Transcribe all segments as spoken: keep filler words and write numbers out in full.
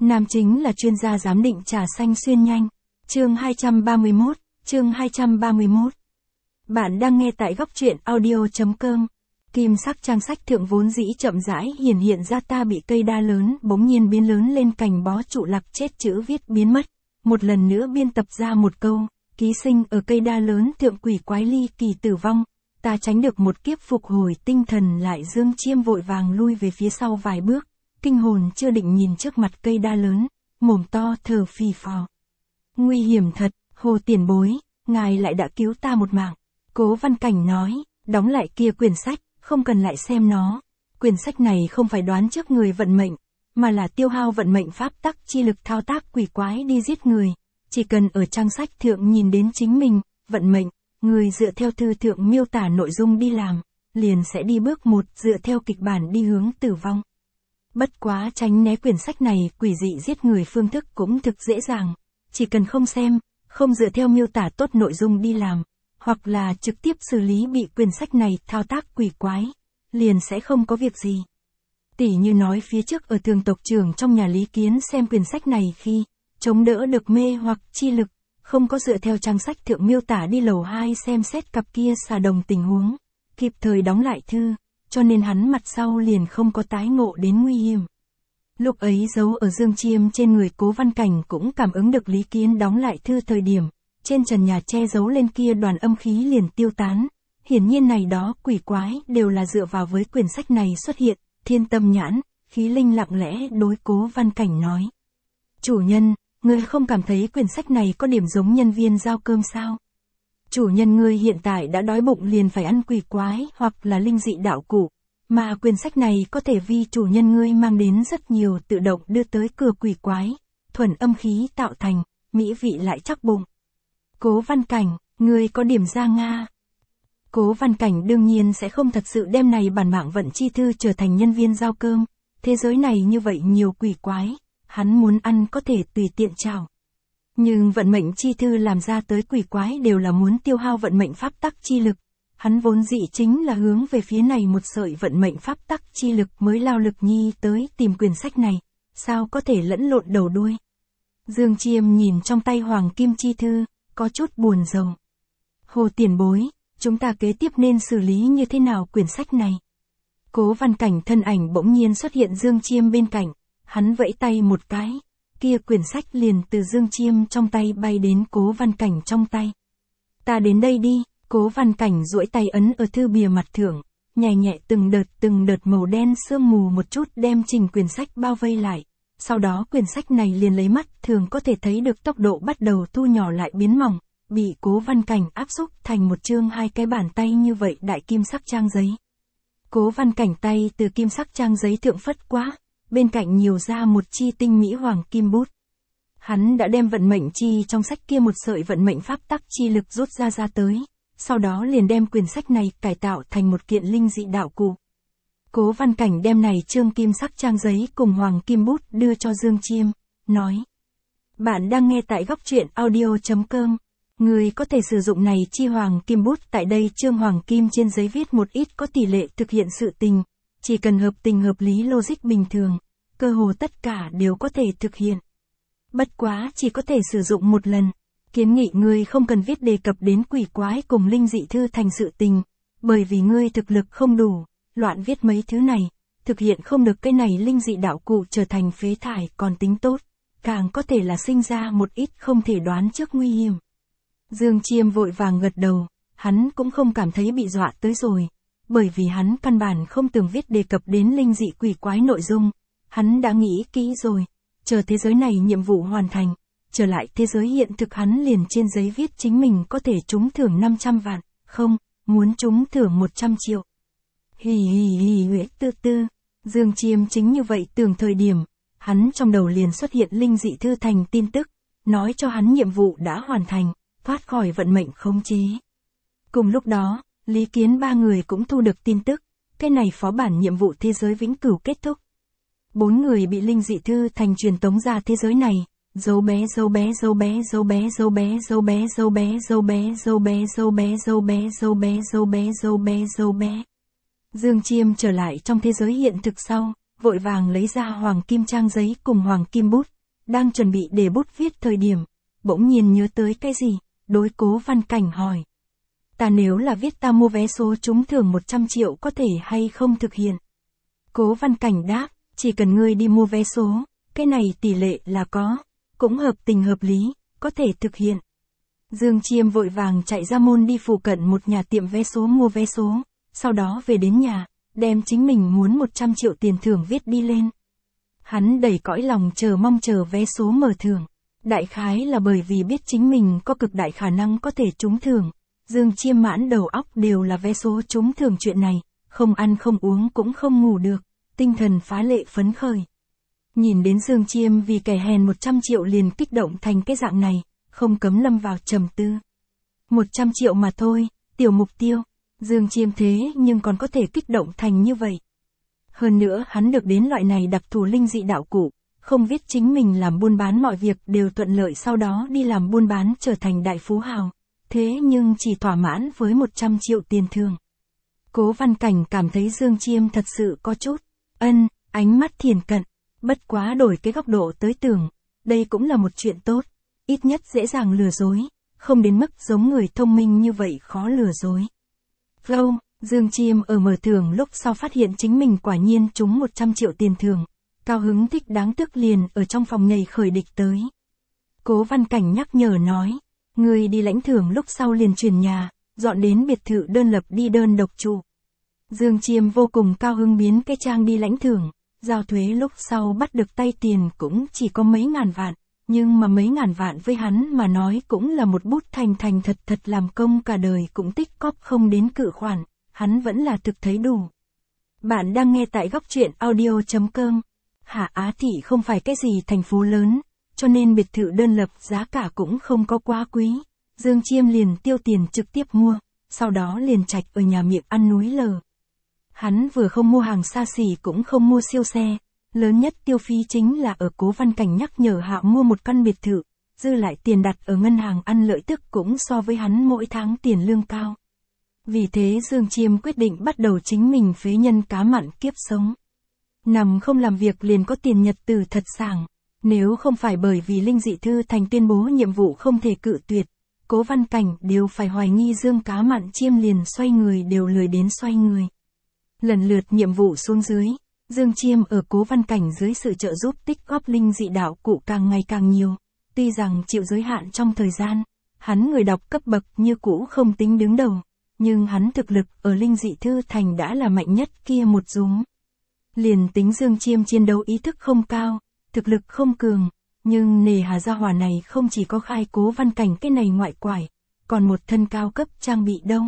Nam chính là chuyên gia giám định trà xanh xuyên nhanh. Chương hai trăm ba mươi mốt, chương hai trăm ba mươi mốt. Bạn đang nghe tại góc truyện audio.com. Kim sắc trang sách thượng vốn dĩ chậm rãi hiển hiện ra ta bị cây đa lớn bỗng nhiên biến lớn lên cành bó trụ lạc chết chữ viết biến mất. Một lần nữa biên tập ra một câu, ký sinh ở cây đa lớn thượng quỷ quái ly kỳ tử vong. Ta tránh được một kiếp phục hồi tinh thần lại Dương Chiêm vội vàng lui về phía sau vài bước. Kinh hồn chưa định nhìn trước mặt cây đa lớn, mồm to thở phì phò. Nguy hiểm thật, Hồ tiền bối, ngài lại đã cứu ta một mạng. Cố Văn Cảnh nói, đóng lại kia quyển sách, không cần lại xem nó. Quyển sách này không phải đoán trước người vận mệnh, mà là tiêu hao vận mệnh pháp tắc chi lực thao tác quỷ quái đi giết người. Chỉ cần ở trang sách thượng nhìn đến chính mình, vận mệnh, người dựa theo thư thượng miêu tả nội dung đi làm, liền sẽ đi bước một dựa theo kịch bản đi hướng tử vong. Bất quá tránh né quyển sách này quỷ dị giết người phương thức cũng thực dễ dàng. Chỉ cần không xem, không dựa theo miêu tả tốt nội dung đi làm, hoặc là trực tiếp xử lý bị quyển sách này thao tác quỷ quái, liền sẽ không có việc gì. Tỷ như nói phía trước ở thường tộc trưởng trong nhà Lý Kiến xem quyển sách này khi chống đỡ được mê hoặc chi lực, không có dựa theo trang sách thượng miêu tả đi lầu hai xem xét cặp kia xà đồng tình huống, kịp thời đóng lại thư, cho nên hắn mặt sau liền không có tái ngộ đến nguy hiểm. Lúc ấy giấu ở Dương Chiêm trên người Cố Văn Cảnh cũng cảm ứng được Lý Kiến đóng lại thư thời điểm, trên trần nhà che giấu lên kia đoàn âm khí liền tiêu tán. Hiển nhiên này đó quỷ quái đều là dựa vào với quyển sách này xuất hiện. Thiên Tâm Nhãn, khí linh lặng lẽ đối Cố Văn Cảnh nói. Chủ nhân, ngươi không cảm thấy quyển sách này có điểm giống nhân viên giao cơm sao? Chủ nhân ngươi hiện tại đã đói bụng liền phải ăn quỷ quái hoặc là linh dị đạo cụ, mà quyển sách này có thể vì chủ nhân ngươi mang đến rất nhiều tự động đưa tới cửa quỷ quái, thuần âm khí tạo thành, mỹ vị lại chắc bụng. Cố Văn Cảnh, ngươi có điểm ra Nga. Cố Văn Cảnh đương nhiên sẽ không thật sự đem này bản mạng vận chi thư trở thành nhân viên giao cơm, thế giới này như vậy nhiều quỷ quái, hắn muốn ăn có thể tùy tiện chào. Nhưng vận mệnh chi thư làm ra tới quỷ quái đều là muốn tiêu hao vận mệnh pháp tắc chi lực, hắn vốn dĩ chính là hướng về phía này một sợi vận mệnh pháp tắc chi lực mới lao lực nhi tới tìm quyển sách này, sao có thể lẫn lộn đầu đuôi. Dương Chiêm nhìn trong tay Hoàng Kim chi thư, có chút buồn rầu. Hồ tiền bối, chúng ta kế tiếp nên xử lý như thế nào quyển sách này? Cố Văn Cảnh thân ảnh bỗng nhiên xuất hiện Dương Chiêm bên cạnh, hắn vẫy tay một cái, kia quyển sách liền từ Dương Chiêm trong tay bay đến Cố Văn Cảnh trong tay. Ta đến đây đi, Cố Văn Cảnh duỗi tay ấn ở thư bìa mặt thượng, nhẹ nhẹ từng đợt từng đợt màu đen sương mù một chút đem trình quyển sách bao vây lại. Sau đó quyển sách này liền lấy mắt thường có thể thấy được tốc độ bắt đầu thu nhỏ lại biến mỏng, bị Cố Văn Cảnh áp xúc thành một chương hai cái bàn tay như vậy đại kim sắc trang giấy. Cố Văn Cảnh tay từ kim sắc trang giấy thượng phất quá, bên cạnh nhiều ra một chi tinh mỹ hoàng kim bút. Hắn đã đem vận mệnh chi trong sách kia một sợi vận mệnh pháp tắc chi lực rút ra ra tới, sau đó liền đem quyển sách này cải tạo thành một kiện linh dị đạo cụ. Cố Văn Cảnh đem này trương kim sắc trang giấy cùng hoàng kim bút đưa cho Dương Chiêm, nói. Bạn đang nghe tại góc truyện audio.com. Người có thể sử dụng này chi hoàng kim bút tại đây trương hoàng kim trên giấy viết một ít có tỷ lệ thực hiện sự tình, chỉ cần hợp tình hợp lý logic bình thường, cơ hồ tất cả đều có thể thực hiện. Bất quá chỉ có thể sử dụng một lần, kiến nghị ngươi không cần viết đề cập đến quỷ quái cùng linh dị thư thành sự tình, bởi vì ngươi thực lực không đủ, loạn viết mấy thứ này, thực hiện không được cái này linh dị đạo cụ trở thành phế thải còn tính tốt, càng có thể là sinh ra một ít không thể đoán trước nguy hiểm. Dương Chiêm vội vàng gật đầu, hắn cũng không cảm thấy bị dọa tới rồi, bởi vì hắn căn bản không từng viết đề cập đến linh dị quỷ quái nội dung, hắn đã nghĩ kỹ rồi, chờ thế giới này nhiệm vụ hoàn thành, trở lại thế giới hiện thực hắn liền trên giấy viết chính mình có thể trúng thưởng năm trăm vạn, không, muốn trúng thưởng một trăm triệu. Hì hì hì huyết tư tư, Dương Chiêm chính như vậy tưởng thời điểm, hắn trong đầu liền xuất hiện linh dị thư thành tin tức, nói cho hắn nhiệm vụ đã hoàn thành, thoát khỏi vận mệnh khống chế. Cùng lúc đó, Lý Kiến ba người cũng thu được tin tức, cái này phó bản nhiệm vụ thế giới vĩnh cửu kết thúc. Bốn người bị linh dị thư thành truyền tống ra thế giới này, dấu bé dấu bé dấu bé dấu bé dấu bé dấu bé dấu bé dấu bé dấu bé dấu bé dấu bé dấu bé dấu bé dấu bé dấu bé. Dương Chiêm trở lại trong thế giới hiện thực sau, vội vàng lấy ra hoàng kim trang giấy cùng hoàng kim bút, đang chuẩn bị để bút viết thời điểm, bỗng nhiên nhớ tới cái gì, đối Cố Văn Cảnh hỏi. Ta nếu là viết ta mua vé số trúng thưởng một trăm triệu có thể hay không thực hiện? Cố Văn Cảnh đáp, chỉ cần ngươi đi mua vé số, cái này tỷ lệ là có, cũng hợp tình hợp lý, có thể thực hiện. Dương Chiêm vội vàng chạy ra môn đi phụ cận một nhà tiệm vé số mua vé số, sau đó về đến nhà, đem chính mình muốn một trăm triệu tiền thưởng viết đi lên. Hắn đầy cõi lòng chờ mong chờ vé số mở thưởng. Đại khái là bởi vì biết chính mình có cực đại khả năng có thể trúng thưởng. Dương Chiêm mãn đầu óc đều là vé số trúng thưởng chuyện này, không ăn không uống cũng không ngủ được, tinh thần phá lệ phấn khởi. Nhìn đến Dương Chiêm vì kẻ hèn một trăm triệu liền kích động thành cái dạng này, không cấm lâm vào trầm tư. một trăm triệu mà thôi, tiểu mục tiêu, Dương Chiêm thế nhưng còn có thể kích động thành như vậy. Hơn nữa hắn được đến loại này đặc thù linh dị đạo cụ, không viết chính mình làm buôn bán mọi việc đều thuận lợi sau đó đi làm buôn bán trở thành đại phú hào, thế nhưng chỉ thỏa mãn với một trăm triệu tiền thưởng. Cố Văn Cảnh cảm thấy Dương Chiêm thật sự có chút, ân, ánh mắt thiền cận, bất quá đổi cái góc độ tới tưởng, đây cũng là một chuyện tốt, ít nhất dễ dàng lừa dối, không đến mức giống người thông minh như vậy khó lừa dối. Vô, Dương Chiêm ở mở thưởng lúc sau phát hiện chính mình quả nhiên trúng một trăm triệu tiền thưởng, cao hứng thích đáng tức liền ở trong phòng nhảy khởi địch tới. Cố Văn Cảnh nhắc nhở nói, người đi lãnh thưởng lúc sau liền chuyển nhà, dọn đến biệt thự đơn lập đi đơn độc trụ. Dương Chiêm vô cùng cao hứng biến cái trang đi lãnh thưởng, giao thuế lúc sau bắt được tay tiền cũng chỉ có mấy ngàn vạn, nhưng mà mấy ngàn vạn với hắn mà nói cũng là một bút thành thành thật thật làm công cả đời cũng tích cóp không đến cự khoản, hắn vẫn là thực thấy đủ. Bạn đang nghe tại góc truyện audio chấm com. Hạ Á Thị không phải cái gì thành phố lớn, cho nên biệt thự đơn lập giá cả cũng không có quá quý. Dương Chiêm liền tiêu tiền trực tiếp mua, sau đó liền trạch ở nhà miệng ăn núi lờ. Hắn vừa không mua hàng xa xỉ cũng không mua siêu xe, lớn nhất tiêu phí chính là ở Cố Văn Cảnh nhắc nhở hạ mua một căn biệt thự, dư lại tiền đặt ở ngân hàng ăn lợi tức cũng so với hắn mỗi tháng tiền lương cao. Vì thế Dương Chiêm quyết định bắt đầu chính mình phế nhân cá mặn kiếp sống. Nằm không làm việc liền có tiền nhật tử thật sảng, nếu không phải bởi vì Linh Dị Thư Thành tuyên bố nhiệm vụ không thể cự tuyệt, Cố Văn Cảnh đều phải hoài nghi Dương cá mặn Chiêm liền xoay người đều lười đến xoay người. Lần lượt nhiệm vụ xuống dưới, Dương Chiêm ở Cố Văn Cảnh dưới sự trợ giúp tích góp linh dị đạo cụ càng ngày càng nhiều, tuy rằng chịu giới hạn trong thời gian, hắn người đọc cấp bậc như cũ không tính đứng đầu, nhưng hắn thực lực ở Linh Dị Thư Thành đã là mạnh nhất kia một rúm. Liền tính Dương Chiêm chiến đấu ý thức không cao, thực lực không cường, nhưng nề hà gia hỏa này không chỉ có khai Cố Văn Cảnh cái này ngoại quải, còn một thân cao cấp trang bị đâu.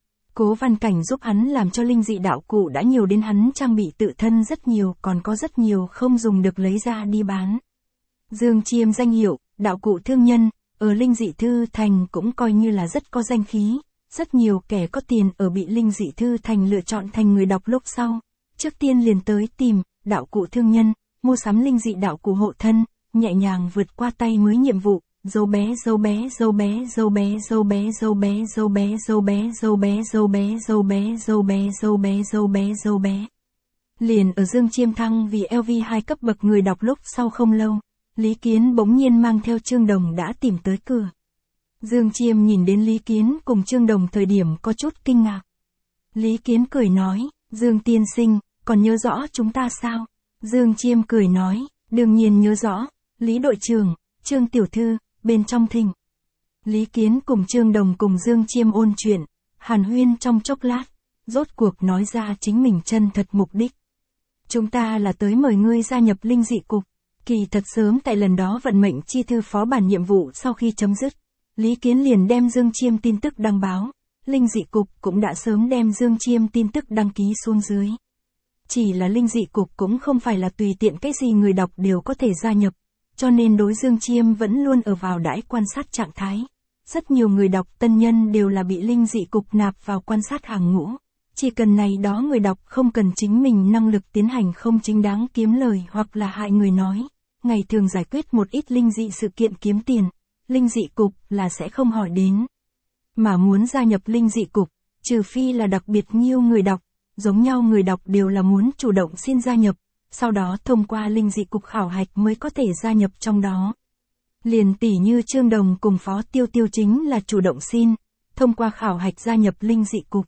Cố Văn Cảnh giúp hắn làm cho linh dị đạo cụ đã nhiều đến hắn trang bị tự thân rất nhiều, còn có rất nhiều không dùng được lấy ra đi bán. Dương Chiêm danh hiệu, đạo cụ thương nhân, ở Linh Dị Thư Thành cũng coi như là rất có danh khí, rất nhiều kẻ có tiền ở bị Linh Dị Thư Thành lựa chọn thành người đọc lúc sau. Trước tiên liền tới tìm, đạo cụ thương nhân, mua sắm linh dị đạo cụ hộ thân, nhẹ nhàng vượt qua tay mới nhiệm vụ, dâu bé dâu bé dâu bé dâu bé dâu bé dâu bé dâu bé dâu bé dâu bé dâu bé dâu bé dâu bé dâu bé dâu bé dâu bé. Liền ở Dương Chiêm thăng vì L V hai cấp bậc người đọc lúc sau không lâu, Lý Kiến bỗng nhiên mang theo Trương Đồng đã tìm tới cửa. Dương Chiêm nhìn đến Lý Kiến cùng Trương Đồng thời điểm có chút kinh ngạc. Lý Kiến cười nói, Dương tiên sinh, còn nhớ rõ chúng ta sao? Dương Chiêm cười nói, đương nhiên nhớ rõ, Lý đội trưởng, Trương tiểu thư, bên trong thỉnh. Lý Kiến cùng Trương Đồng cùng Dương Chiêm ôn chuyện, hàn huyên trong chốc lát, rốt cuộc nói ra chính mình chân thật mục đích. Chúng ta là tới mời ngươi gia nhập linh dị cục. Kỳ thật sớm tại lần đó vận mệnh chi thư phó bản nhiệm vụ sau khi chấm dứt, Lý Kiến liền đem Dương Chiêm tin tức đăng báo, linh dị cục cũng đã sớm đem Dương Chiêm tin tức đăng ký xuống dưới. Chỉ là linh dị cục cũng không phải là tùy tiện cái gì người đọc đều có thể gia nhập, cho nên đối Dương Chiêm vẫn luôn ở vào đãi quan sát trạng thái. Rất nhiều người đọc tân nhân đều là bị linh dị cục nạp vào quan sát hàng ngũ. Chỉ cần này đó người đọc không cần chính mình năng lực tiến hành không chính đáng kiếm lời hoặc là hại người nói, ngày thường giải quyết một ít linh dị sự kiện kiếm tiền, linh dị cục là sẽ không hỏi đến. Mà muốn gia nhập linh dị cục, trừ phi là đặc biệt nhiều người đọc, giống nhau người đọc đều là muốn chủ động xin gia nhập, sau đó thông qua linh dị cục khảo hạch mới có thể gia nhập trong đó. Liền tỉ như Trương Đồng cùng Phó Tiêu Tiêu chính là chủ động xin, thông qua khảo hạch gia nhập linh dị cục.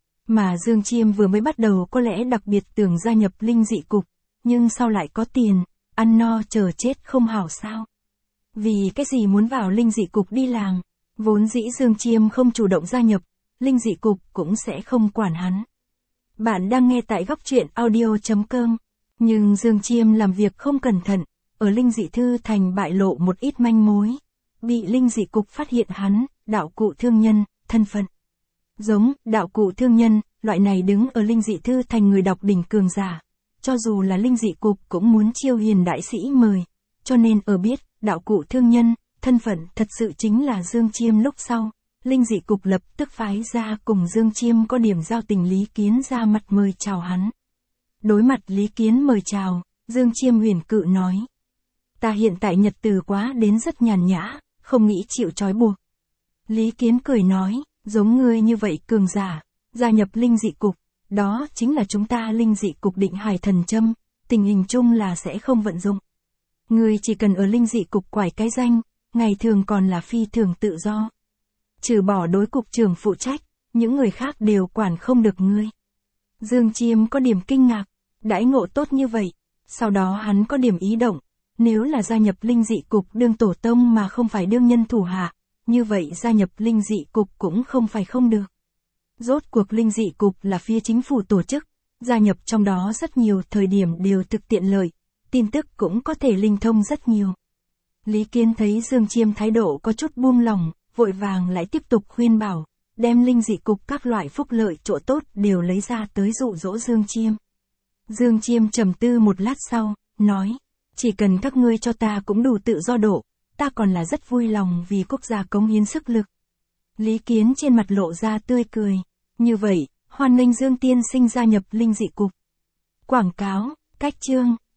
Mà Dương Chiêm vừa mới bắt đầu có lẽ đặc biệt tưởng gia nhập linh dị cục, nhưng sau lại có tiền, ăn no chờ chết không hảo sao. Vì cái gì muốn vào linh dị cục đi làng, vốn dĩ Dương Chiêm không chủ động gia nhập, linh dị cục cũng sẽ không quản hắn. Bạn đang nghe tại góc truyện audio chấm com, nhưng Dương Chiêm làm việc không cẩn thận, ở linh dị thư thành bại lộ một ít manh mối, bị linh dị cục phát hiện hắn, đạo cụ thương nhân, thân phận. Giống, đạo cụ thương nhân, loại này đứng ở linh dị thư thành người đọc đỉnh cường giả, cho dù là linh dị cục cũng muốn chiêu hiền đại sĩ mời, cho nên ở biết, đạo cụ thương nhân, thân phận thật sự chính là Dương Chiêm lúc sau, linh dị cục lập tức phái ra cùng Dương Chiêm có điểm giao tình Lý Kiến ra mặt mời chào hắn. Đối mặt Lý Kiến mời chào, Dương Chiêm huyền cự nói. Ta hiện tại nhật từ quá đến rất nhàn nhã, không nghĩ chịu trói buộc. Lý Kiến cười nói, giống ngươi như vậy cường giả, gia nhập linh dị cục, đó chính là chúng ta linh dị cục định hải thần châm, tình hình chung là sẽ không vận dụng. Ngươi chỉ cần ở linh dị cục quải cái danh, ngày thường còn là phi thường tự do. Trừ bỏ đối cục trưởng phụ trách, những người khác đều quản không được ngươi. Dương Chiêm có điểm kinh ngạc, đãi ngộ tốt như vậy, sau đó hắn có điểm ý động, nếu là gia nhập linh dị cục đương tổ tông mà không phải đương nhân thủ hạ, như vậy gia nhập linh dị cục cũng không phải không được. Rốt cuộc linh dị cục là phía chính phủ tổ chức, gia nhập trong đó rất nhiều thời điểm đều thực tiện lợi, tin tức cũng có thể linh thông rất nhiều. Lý Kiến thấy Dương Chiêm thái độ có chút buông lỏng, vội vàng lại tiếp tục khuyên bảo, đem linh dị cục các loại phúc lợi chỗ tốt đều lấy ra tới dụ dỗ Dương Chiêm. Dương Chiêm trầm tư một lát sau, nói, chỉ cần các ngươi cho ta cũng đủ tự do độ, ta còn là rất vui lòng vì quốc gia cống hiến sức lực. Lý Kiến trên mặt lộ ra tươi cười, như vậy, hoan nghênh Dương tiên sinh gia nhập linh dị cục. Quảng cáo, cách chương.